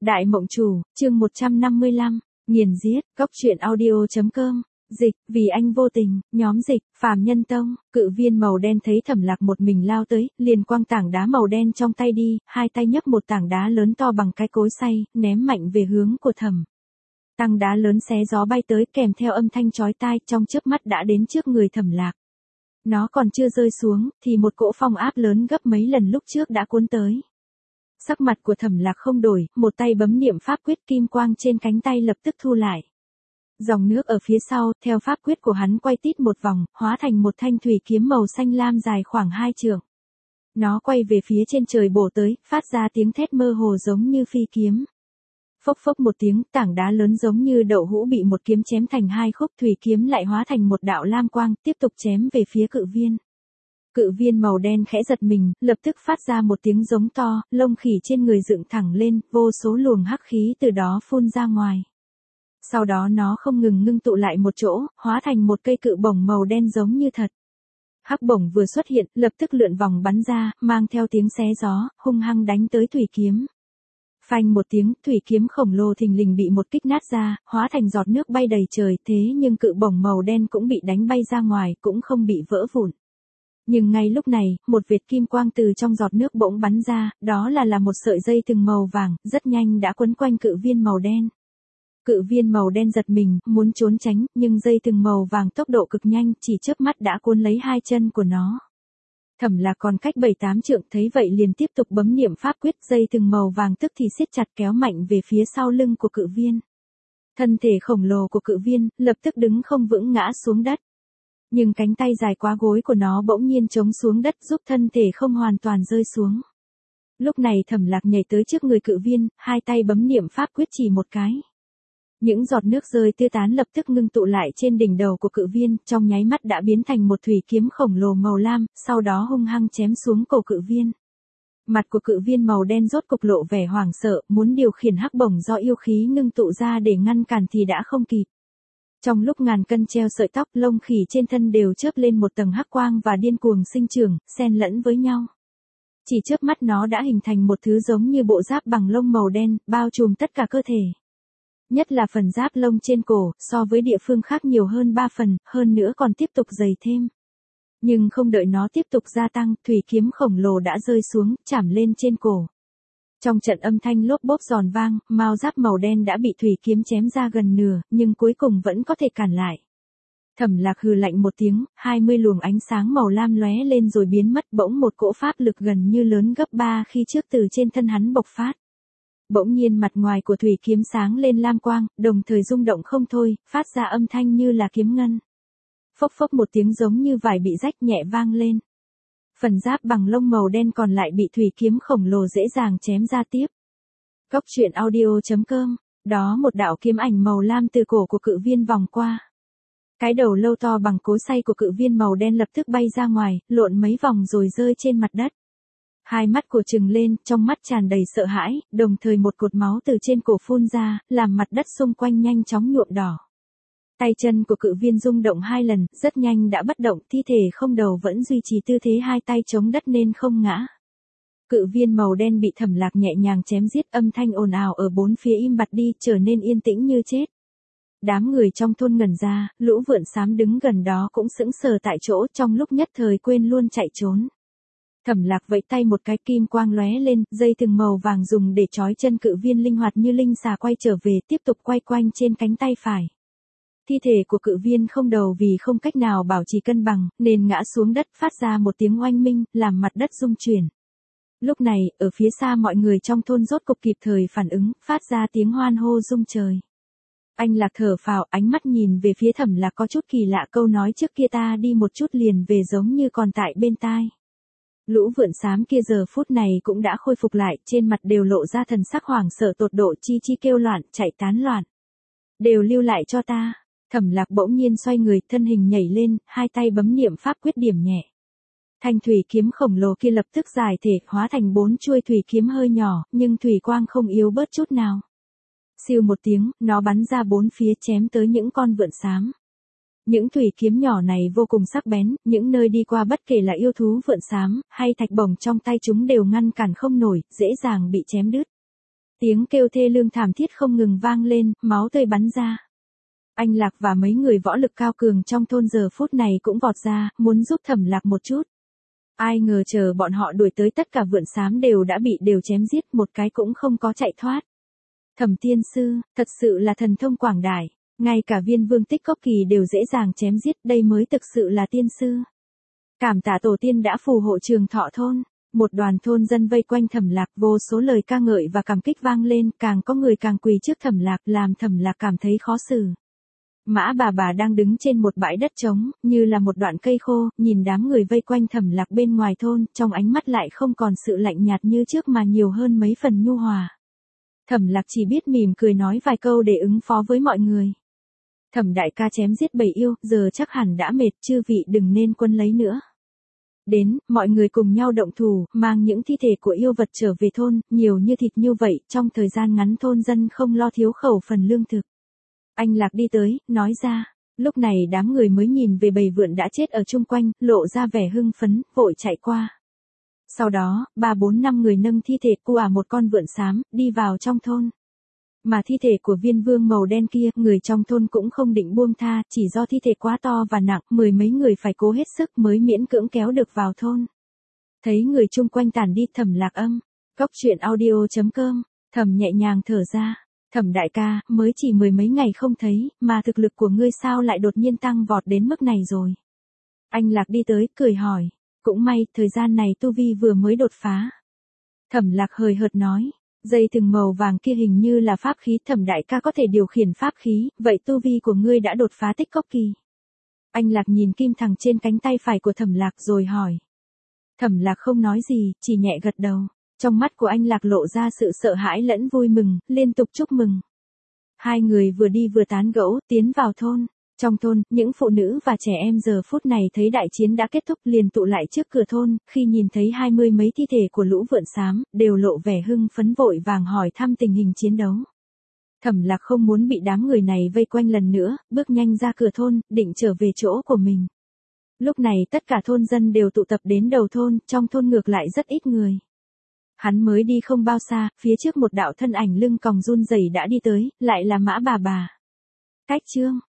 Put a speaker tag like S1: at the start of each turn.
S1: Đại Mộng Chủ, chương 155, nghiền giết, góc truyện audio.com, dịch, vì anh vô tình, nhóm dịch, Phàm Nhân Tông, cự viên màu đen thấy Thẩm Lạc một mình lao tới, liền quăng tảng đá màu đen trong tay đi, hai tay nhấc một tảng đá lớn to bằng cái cối xay, ném mạnh về hướng của Thẩm. Tảng đá lớn xé gió bay tới kèm theo âm thanh chói tai, trong chớp mắt đã đến trước người Thẩm Lạc. Nó còn chưa rơi xuống, thì một cỗ phong áp lớn gấp mấy lần lúc trước đã cuốn tới. Sắc mặt của Thẩm Lạc không đổi, một tay bấm niệm pháp quyết, kim quang trên cánh tay lập tức thu lại. Dòng nước ở phía sau, theo pháp quyết của hắn quay tít một vòng, hóa thành một thanh thủy kiếm màu xanh lam dài khoảng 2 trượng. Nó quay về phía trên trời bổ tới, phát ra tiếng thét mơ hồ giống như phi kiếm. Phốc phốc một tiếng, tảng đá lớn giống như đậu hũ bị một kiếm chém thành hai khúc, thủy kiếm lại hóa thành một đạo lam quang, tiếp tục chém về phía cự viên. Cự viên màu đen khẽ giật mình, lập tức phát ra một tiếng giống to, lông khỉ trên người dựng thẳng lên, vô số luồng hắc khí từ đó phun ra ngoài. Sau đó nó không ngừng ngưng tụ lại một chỗ, hóa thành một cây cự bổng màu đen giống như thật. Hắc bổng vừa xuất hiện, lập tức lượn vòng bắn ra, mang theo tiếng xé gió, hung hăng đánh tới thủy kiếm. Phanh một tiếng, thủy kiếm khổng lồ thình lình bị một kích nát ra, hóa thành giọt nước bay đầy trời, thế nhưng cự bổng màu đen cũng bị đánh bay ra ngoài, cũng không bị vỡ vụn. Nhưng ngay lúc này, một vệt kim quang từ trong giọt nước bỗng bắn ra, đó là một sợi dây thừng màu vàng, rất nhanh đã quấn quanh cự viên màu đen. Cự viên màu đen giật mình, muốn trốn tránh, nhưng dây thừng màu vàng tốc độ cực nhanh, chỉ chớp mắt đã cuốn lấy hai chân của nó. Thẩm Lạc còn cách 7-8 trượng, thấy vậy liền tiếp tục bấm niệm pháp quyết, dây thừng màu vàng tức thì siết chặt kéo mạnh về phía sau lưng của cự viên. Thân thể khổng lồ của cự viên, lập tức đứng không vững ngã xuống đất. Nhưng cánh tay dài quá gối của nó bỗng nhiên chống xuống đất giúp thân thể không hoàn toàn rơi xuống. Lúc này Thẩm Lạc nhảy tới trước người cự viên, hai tay bấm niệm pháp quyết chỉ một cái. Những giọt nước rơi tiêu tán lập tức ngưng tụ lại trên đỉnh đầu của cự viên, trong nháy mắt đã biến thành một thủy kiếm khổng lồ màu lam, sau đó hung hăng chém xuống cổ cự viên. Mặt của cự viên màu đen rốt cục lộ vẻ hoảng sợ, muốn điều khiển hắc bổng do yêu khí ngưng tụ ra để ngăn cản thì đã không kịp. Trong lúc ngàn cân treo sợi tóc, lông khỉ trên thân đều chớp lên một tầng hắc quang và điên cuồng sinh trưởng, xen lẫn với nhau. Chỉ chớp mắt nó đã hình thành một thứ giống như bộ giáp bằng lông màu đen, bao trùm tất cả cơ thể. Nhất là phần giáp lông trên cổ, so với địa phương khác nhiều hơn 3 phần, hơn nữa còn tiếp tục dày thêm. Nhưng không đợi nó tiếp tục gia tăng, thủy kiếm khổng lồ đã rơi xuống, chạm lên trên cổ. Trong trận âm thanh lốp bốp giòn vang, mao giáp màu đen đã bị thủy kiếm chém ra gần nửa, nhưng cuối cùng vẫn có thể cản lại. Thẩm Lạc hừ lạnh một tiếng, 20 luồng ánh sáng màu lam lóe lên rồi biến mất, bỗng một cỗ pháp lực gần như lớn gấp 3 khi trước từ trên thân hắn bộc phát. Bỗng nhiên mặt ngoài của thủy kiếm sáng lên lam quang, đồng thời rung động không thôi, phát ra âm thanh như là kiếm ngân. Phốc phốc một tiếng giống như vải bị rách nhẹ vang lên. Phần giáp bằng lông màu đen còn lại bị thủy kiếm khổng lồ dễ dàng chém ra tiếp. Góc truyện audio.com, đó một đạo kiếm ảnh màu lam từ cổ của cự viên vòng qua. Cái đầu lâu to bằng cối xay của cự viên màu đen lập tức bay ra ngoài, lộn mấy vòng rồi rơi trên mặt đất. Hai mắt của trừng lên, trong mắt tràn đầy sợ hãi, đồng thời một cột máu từ trên cổ phun ra, làm mặt đất xung quanh nhanh chóng nhuộm đỏ. Tay chân của cự viên rung động 2 lần, rất nhanh đã bất động, thi thể không đầu vẫn duy trì tư thế hai tay chống đất nên không ngã. Cự viên màu đen bị Thẩm Lạc nhẹ nhàng chém giết, âm thanh ồn ào ở bốn phía im bặt đi, trở nên yên tĩnh như chết. Đám người trong thôn ngẩn ra, lũ vượn xám đứng gần đó cũng sững sờ tại chỗ, trong lúc nhất thời quên luôn chạy trốn. Thẩm Lạc vẫy tay một cái, kim quang lóe lên, dây thừng màu vàng dùng để trói chân cự viên linh hoạt như linh xà quay trở về, tiếp tục quay quanh trên cánh tay phải. Thi thể của cự viên không đầu vì không cách nào bảo trì cân bằng, nên ngã xuống đất, phát ra một tiếng oanh minh, làm mặt đất rung chuyển. Lúc này, ở phía xa mọi người trong thôn rốt cục kịp thời phản ứng, phát ra tiếng hoan hô rung trời. Anh Lạc thở phào, ánh mắt nhìn về phía Thẩm Lạc có chút kỳ lạ, câu nói trước kia ta đi một chút liền về giống như còn tại bên tai. Lũ vượn xám kia giờ phút này cũng đã khôi phục lại, trên mặt đều lộ ra thần sắc hoảng sợ tột độ, chi chi kêu loạn, chạy tán loạn. Đều lưu lại cho ta. Thẩm Lạc bỗng nhiên xoay người, thân hình nhảy lên, hai tay bấm niệm pháp quyết điểm nhẹ. Thanh thủy kiếm khổng lồ kia lập tức giải thể, hóa thành 4 chuôi thủy kiếm hơi nhỏ, nhưng thủy quang không yếu bớt chút nào. Siêu một tiếng, nó bắn ra bốn phía chém tới những con vượn xám. Những thủy kiếm nhỏ này vô cùng sắc bén, những nơi đi qua bất kể là yêu thú vượn xám, hay thạch bổng trong tay chúng đều ngăn cản không nổi, dễ dàng bị chém đứt. Tiếng kêu thê lương thảm thiết không ngừng vang lên, máu tươi bắn ra. Anh Lạc và mấy người võ lực cao cường trong thôn giờ phút này cũng vọt ra, muốn giúp Thẩm Lạc một chút. Ai ngờ chờ bọn họ đuổi tới tất cả vượn xám đều bị chém giết, một cái cũng không có chạy thoát. Thẩm tiên sư, thật sự là thần thông quảng đại, ngay cả Viên Vương Tích Cốc Kỳ đều dễ dàng chém giết, đây mới thực sự là tiên sư. Cảm tạ tổ tiên đã phù hộ Trường Thọ thôn. Một đoàn thôn dân vây quanh Thẩm Lạc, vô số lời ca ngợi và cảm kích vang lên, càng có người càng quỳ trước Thẩm Lạc, làm Thẩm Lạc cảm thấy khó xử. Mã bà đang đứng trên một bãi đất trống, như là một đoạn cây khô, nhìn đám người vây quanh Thẩm Lạc bên ngoài thôn, trong ánh mắt lại không còn sự lạnh nhạt như trước mà nhiều hơn mấy phần nhu hòa. Thẩm Lạc chỉ biết mỉm cười nói vài câu để ứng phó với mọi người. Thẩm đại ca chém giết bầy yêu, giờ chắc hẳn đã mệt, chư vị đừng nên quấn lấy nữa. Đến, mọi người cùng nhau động thủ, mang những thi thể của yêu vật trở về thôn, nhiều như thịt như vậy, trong thời gian ngắn thôn dân không lo thiếu khẩu phần lương thực. Anh Lạc đi tới, nói ra, lúc này đám người mới nhìn về bầy vượn đã chết ở chung quanh, lộ ra vẻ hưng phấn, vội chạy qua. Sau đó, 3-4-5 người nâng thi thể của một con vượn xám, đi vào trong thôn. Mà thi thể của Viên Vương màu đen kia, người trong thôn cũng không định buông tha, chỉ do thi thể quá to và nặng, mười mấy người phải cố hết sức mới miễn cưỡng kéo được vào thôn. Thấy người chung quanh tản đi, Thẩm Lạc âm. Cốc.audio.com, Thẩm nhẹ nhàng thở ra. Thẩm đại ca, mới chỉ mười mấy ngày không thấy, mà thực lực của ngươi sao lại đột nhiên tăng vọt đến mức này rồi. Anh Lạc đi tới, cười hỏi. Cũng may, thời gian này tu vi vừa mới đột phá. Thẩm Lạc hời hợt nói. Dây thừng màu vàng kia hình như là pháp khí, Thẩm đại ca có thể điều khiển pháp khí, vậy tu vi của ngươi đã đột phá Tích Cốc Kỳ. Anh Lạc nhìn kim thằng trên cánh tay phải của Thẩm Lạc rồi hỏi. Thẩm Lạc không nói gì, chỉ nhẹ gật đầu. Trong mắt của anh Lạc lộ ra sự sợ hãi lẫn vui mừng, liên tục chúc mừng. Hai người vừa đi vừa tán gẫu, tiến vào thôn. Trong thôn, những phụ nữ và trẻ em giờ phút này thấy đại chiến đã kết thúc liền tụ lại trước cửa thôn, khi nhìn thấy 20 mấy thi thể của lũ vượn xám, đều lộ vẻ hưng phấn vội vàng hỏi thăm tình hình chiến đấu. Thẩm Lạc không muốn bị đám người này vây quanh lần nữa, bước nhanh ra cửa thôn, định trở về chỗ của mình. Lúc này tất cả thôn dân đều tụ tập đến đầu thôn, trong thôn ngược lại rất ít người. Hắn mới đi không bao xa, phía trước một đạo thân ảnh lưng còng run rẩy đã đi tới, lại là Mã bà. Cách chương